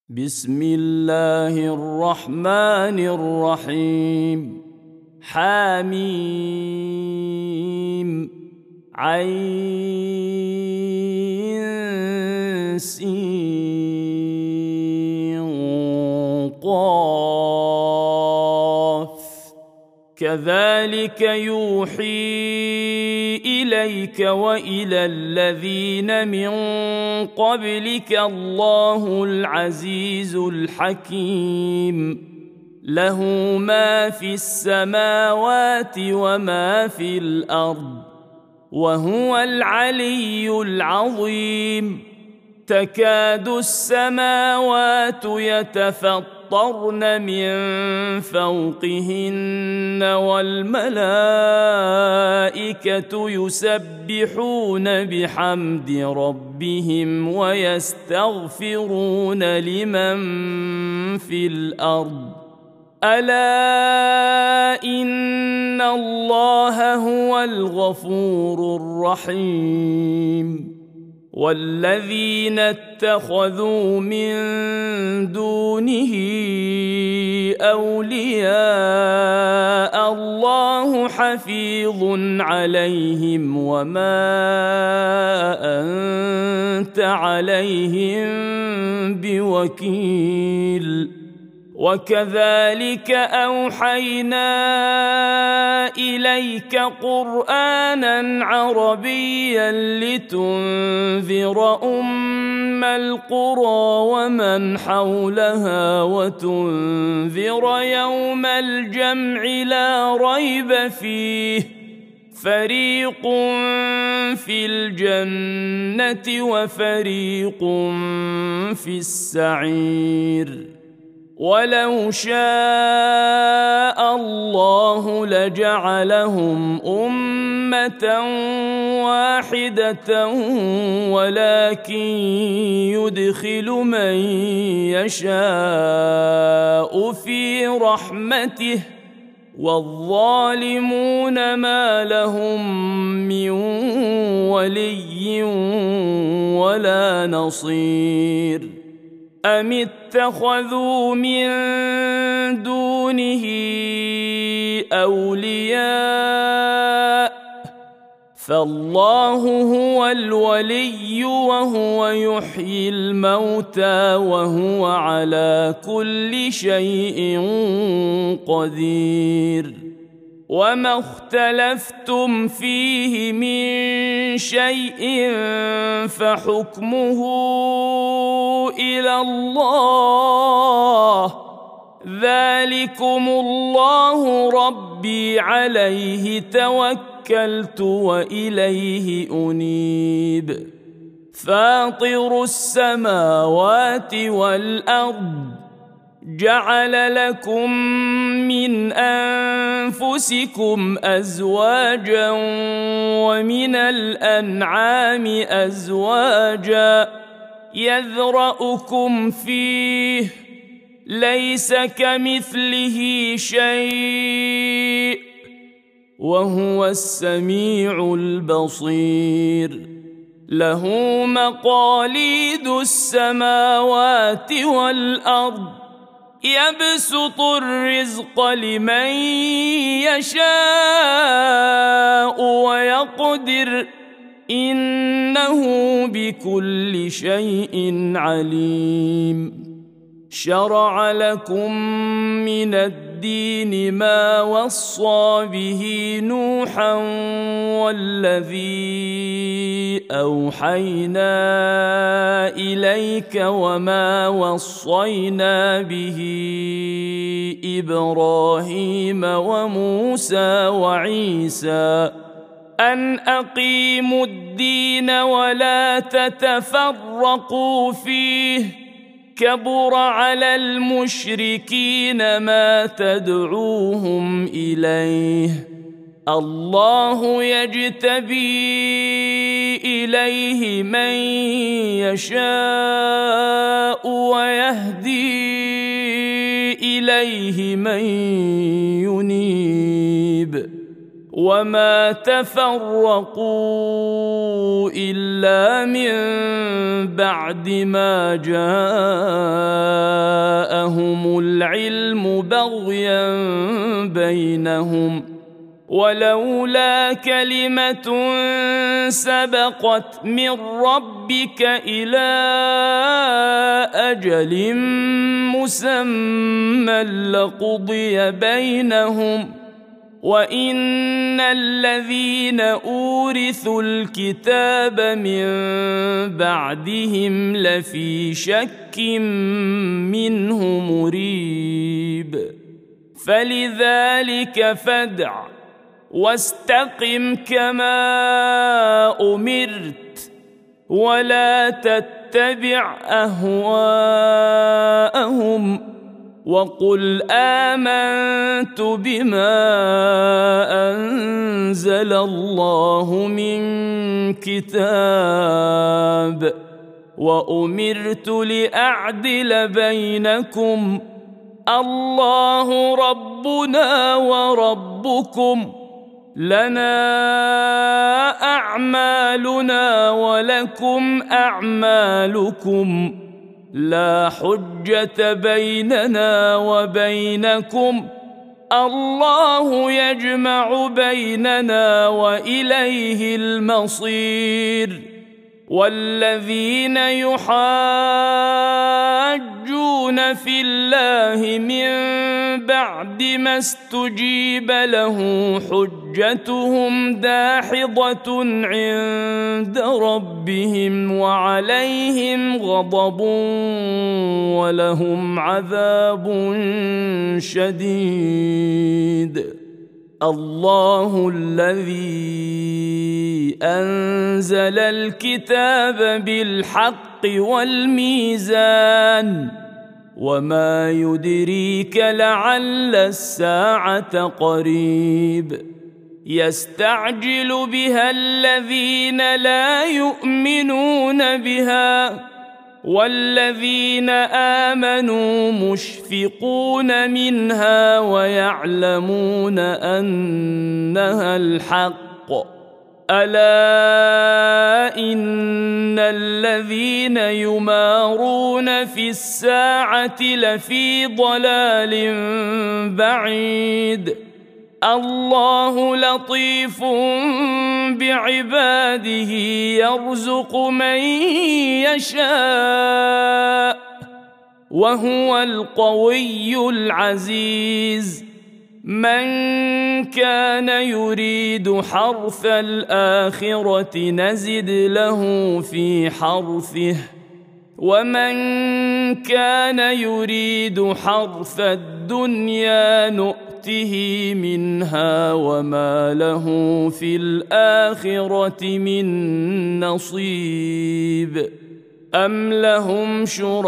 بسم الله الرحمن الرحيم. حميم عين سين قاف كذلك يوحي إليك وإلى الذين من قبلك الله العزيز الحكيم له ما في السماوات وما في الأرض وهو العلي العظيم. تكاد السماوات يتفطرن من فوقهن والملائكة يسبحون بحمد ربهم ويستغفرون لمن في الأرض ألا إن الله هو الغفور الرحيم. والذين اتخذوا من دونه أولياء الله حفيظ عليهم وما أنت عليهم بوكيل. وكذلك أوحينا إليك قرآنا عربيا لتنذر أم القرى ومن حولها وتنذر يوم الجمع لا ريب فيه فريق في الجنة وفريق في السعير. ولو شاء الله لجعلهم أمة واحدة ولكن يدخل من يشاء في رحمته والظالمون ما لهم من ولي ولا نصير. أم اتخذوا من دونه أولياء فالله هو الولي وهو يحيي الموتى وهو على كل شيء قدير. وما اختلفتم فيه من شيء فحكمه إلى الله ذلكم الله ربي عليه توكلت وإليه أنيب. فاطر السماوات والأرض جعل لكم من أنفسكم أزواجا ومن الأنعام أزواجا يذرأكم فيه ليس كمثله شيء وهو السميع البصير. له مقاليد السماوات والأرض يبسط الرزق لمن يشاء ويقدر إنه بكل شيء عليم. شرع لكم من الدين ما وصى به نوحا والذي أوحينا إليك وما وصينا به إبراهيم وموسى وعيسى أن أقيموا الدين ولا تتفرقوا فيه كبر على المشركين ما تدعوهم إليه. الله يجتبي إليه من يشاء ويهدي إليه من ينيب. وما تفرقوا إلا من بعد ما جاءهم العلم بغيا بينهم ولولا كلمة سبقت من ربك إلى أجل مسمى لقضي بينهم وإن الذين أورثوا الكتاب من بعدهم لفي شك منه مريب فلذلك فادع واستقم كما أمرت ولا تتبع أهواءهم وقل آمنت بما أنزل الله من كتاب وأمرت لأعدل بينكم الله ربنا وربكم لنا أعمالنا ولكم أعمالكم لا حجة بيننا وبينكم الله يجمع بيننا وإليه المصير والذين يحاجون في الله من بعد ما استجيب له حجتهم داحضة عند ربهم وعليهم غضب ولهم عذاب شديد الله الذي أنزل الكتاب بالحق والميزان وما يدريك لعل الساعة قريب يستعجل بها الذين لا يؤمنون بها والذين آمنوا مشفقون منها ويعلمون أنها الحق ألا إن الذين يمارون في الساعة لفي ضلال بعيد الله لطيف بعباده يرزق من يشاء وهو القوي العزيز من كان يريد حرث الآخرة نزد له في حرثه ومن كان يريد حرث الدنيا نؤته منها وما له في الآخرة من نصيب أم لهم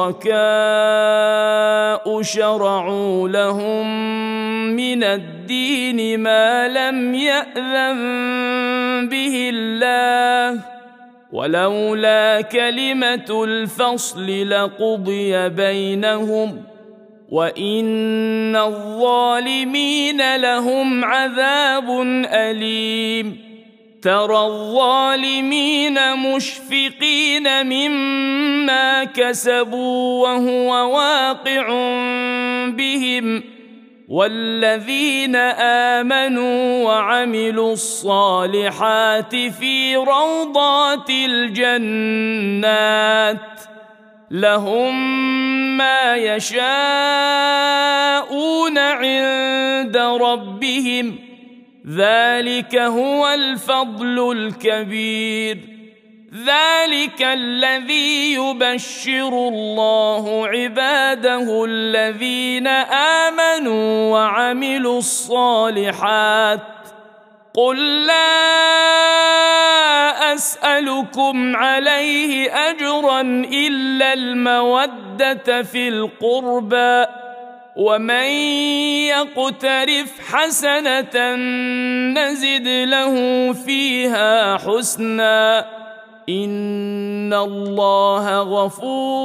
شركاء شرعوا لهم من الدين ما لم يأذن به الله ولولا كلمة الفصل لقضي بينهم وإن الظالمين لهم عذاب أليم ترى الظالمين مشفقين مما كسبوا وهو واقع بهم والذين آمنوا وعملوا الصالحات في روضات الجنات لهم ما يشاءون عند ربهم ذلك هو الفضل الكبير ذلك الذي يبشر الله عباده الذين آمنوا وعملوا الصالحات قل لا أسألكم عليه أجرا إلا المودة في القربى ومن يقترف حسنة نزد له فيها حسنا إن الله غفور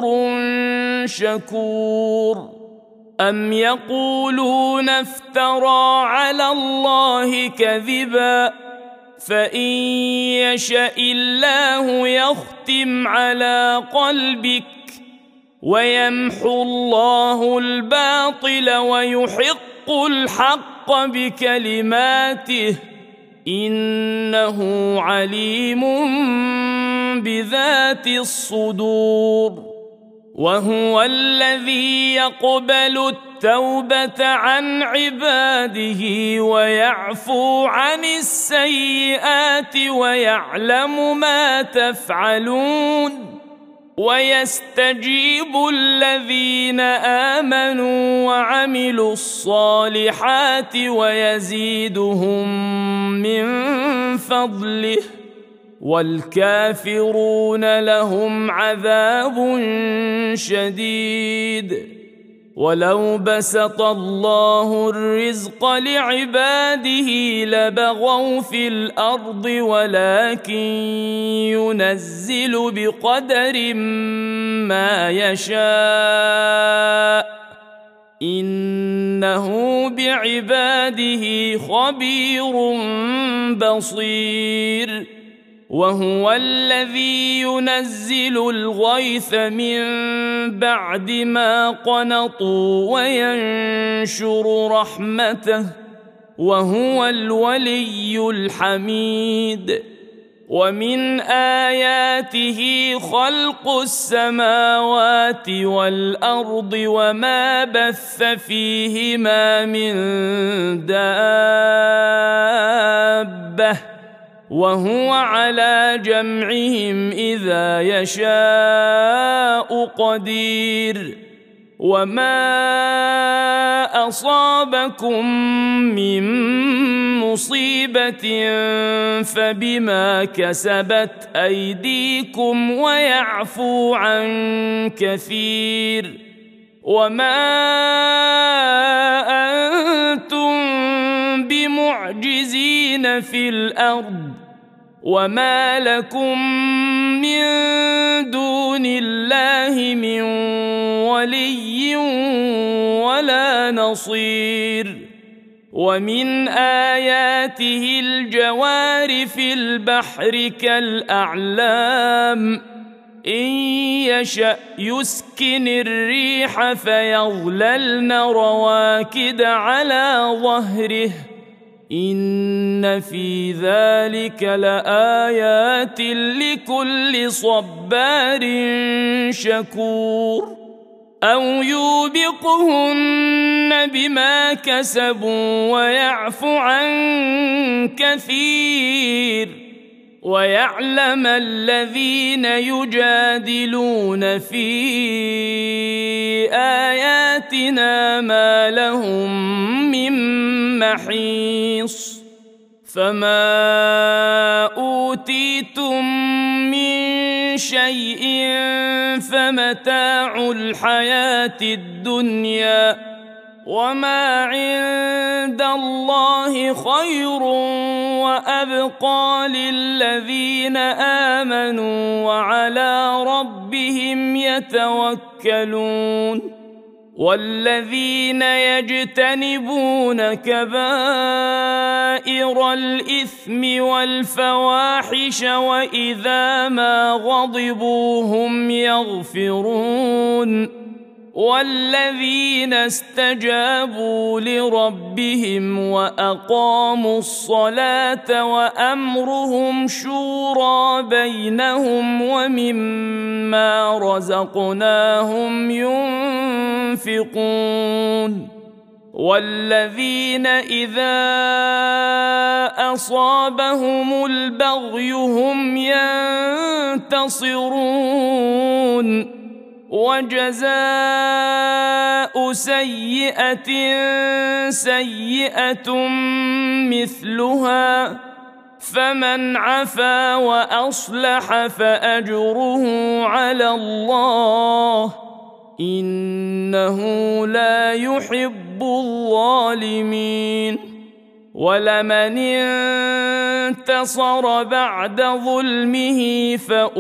شكور أم يقولون افترى على الله كذبا فإن يشأ الله يختم على قلبك ويمحو الله الباطل ويحق الحق بكلماته إنه عليم بذات الصدور وهو الذي يقبل التوبة عن عباده ويعفو عن السيئات ويعلم ما تفعلون ويستجيب الذين آمنوا وعملوا الصالحات ويزيدهم من فضله والكافرون لهم عذاب شديد ولو بسط الله الرزق لعباده لبغوا في الأرض ولكن ينزل بقدر ما يشاء إنه بعباده خبير بصير وهو الذي ينزل الغيث من بعد ما قنطوا وينشر رحمته وهو الولي الحميد ومن آياته خلق السماوات والأرض وما بث فيهما من دابة وهو على جمعهم إذا يشاء قدير وما أصابكم من مصيبة فبما كسبت أيديكم ويعفو عن كثير وما أنتم بمعجزين في الأرض وما لكم من دون الله من ولي ولا نصير ومن آياته الجوار في البحر كالأعلام إن يشأ يسكن الريح فيظللن رواكد على ظهره إن في ذلك لآيات لكل صبار شكور أو يوبقهن بما كسبوا ويعفو عن كثير ويعلم الذين يجادلون في آياتنا ما لهم من محيص فما أوتيتم من شيء فمتاع الحياة الدنيا وما عند الله خير وأبقى للذين آمنوا وعلى ربهم يتوكلون والذين يجتنبون كبائر الإثم والفواحش وإذا ما غضبوا هم يغفرون والذين استجابوا لربهم وأقاموا الصلاة وأمرهم شورى بينهم ومما رزقناهم ينفقون والذين إذا أصابهم البغي هم ينتصرون وجزاء سيئة سيئة مثلها فمن عفا وأصلح فأجره على الله إنه لا يحب الظالمين ولمن انتصر بعد ظلمه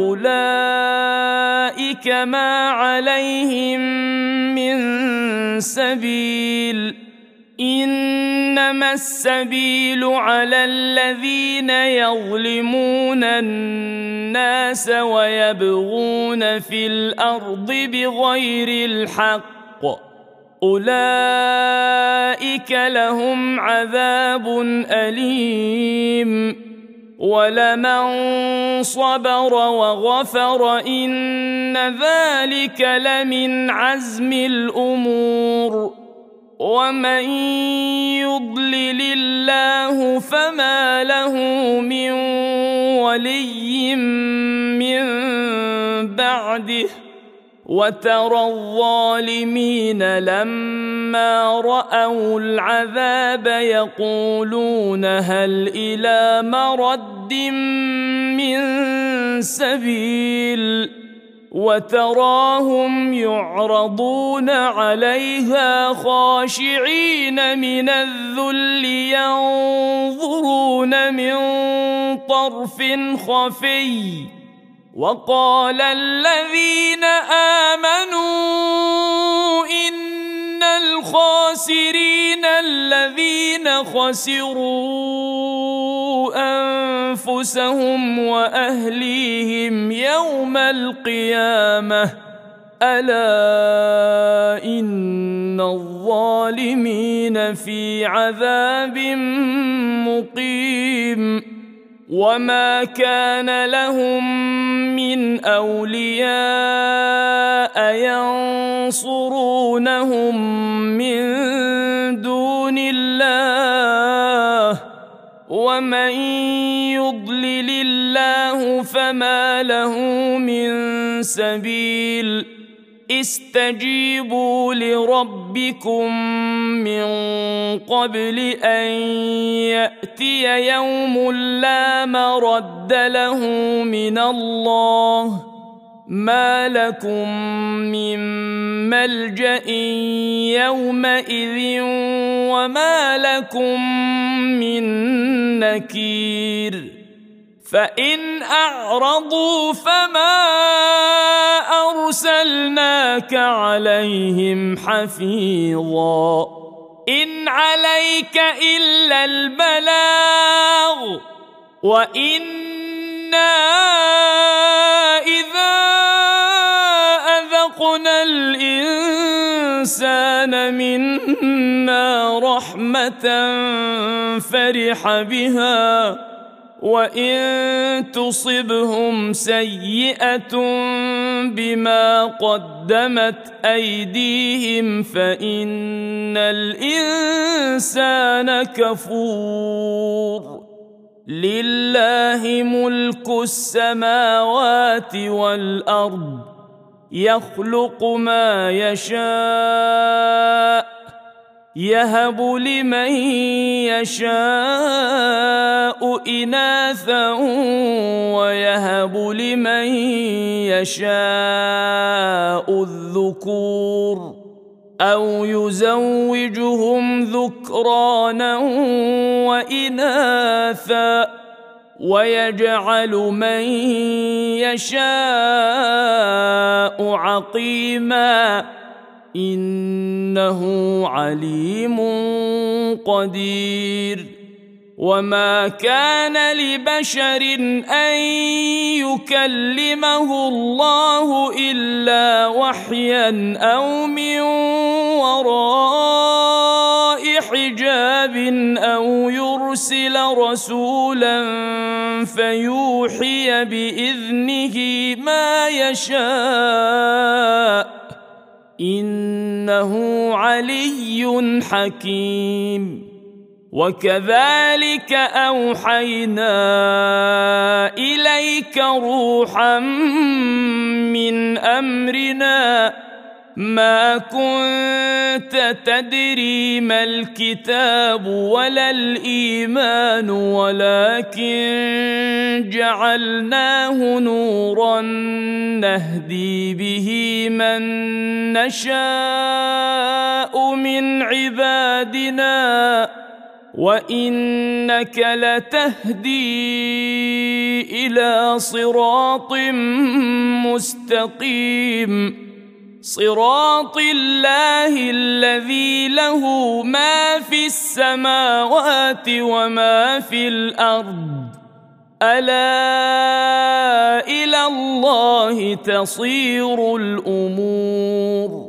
فأولئك ما عليهم من سبيل إنما السبيل على الذين يظلمون الناس ويبغون في الأرض بغير الحق أولئك لهم عذاب أليم ولمن صبر وغفر إن ذلك لمن عزم الأمور ومن يضلل الله فما له من ولي من بعده وترى الظالمين لما رأوا العذاب يقولون هل إلى مرد من سبيل وتراهم يعرضون عليها خاشعين من الذل ينظرون من طرف خفي وقال الذين آمنوا إن الخاسرين الذين خسروا أنفسهم وأهليهم يوم القيامة ألا إن الظالمين في عذاب مقيم وما كان لهم من أولياء ينصرونهم من دون الله ومن يضلل الله فما له من سبيل استجيبوا لربكم من قبل أن يأتي يوم لا مرد له من الله ما لكم من ملجأ يومئذ وما لكم من نكير فإن أعرضوا فما أرسلناك عليهم حفيظا إن عليك إلا البلاغ وإنا إذا أذقنا الإنسان منا رحمة فرح بها وإن تصبهم سيئة بما قدمت أيديهم فإن الإنسان كفور لله ملك السماوات والأرض يخلق ما يشاء يهب لمن يشاء إناثا ويهب لمن يشاء الذكور أو يزوجهم ذكرانا وإناثا ويجعل من يشاء عقيما إنه عليم قدير وما كان لبشر أن يكلمه الله إلا وحيا أو من وراء حجاب أو يرسل رسولا فيوحي بإذنه ما يشاء إنه علي حكيم وكذلك أوحينا إليك روحا من أمرنا ما كنت تدري ما الكتاب ولا الإيمان ولكن جعلناه نورا نهدي به من نشاء من عبادنا وإنك لتهدي إلى صراط مستقيم صراط الله الذي له ما في السماوات وما في الأرض ألا إلى الله تصير الأمور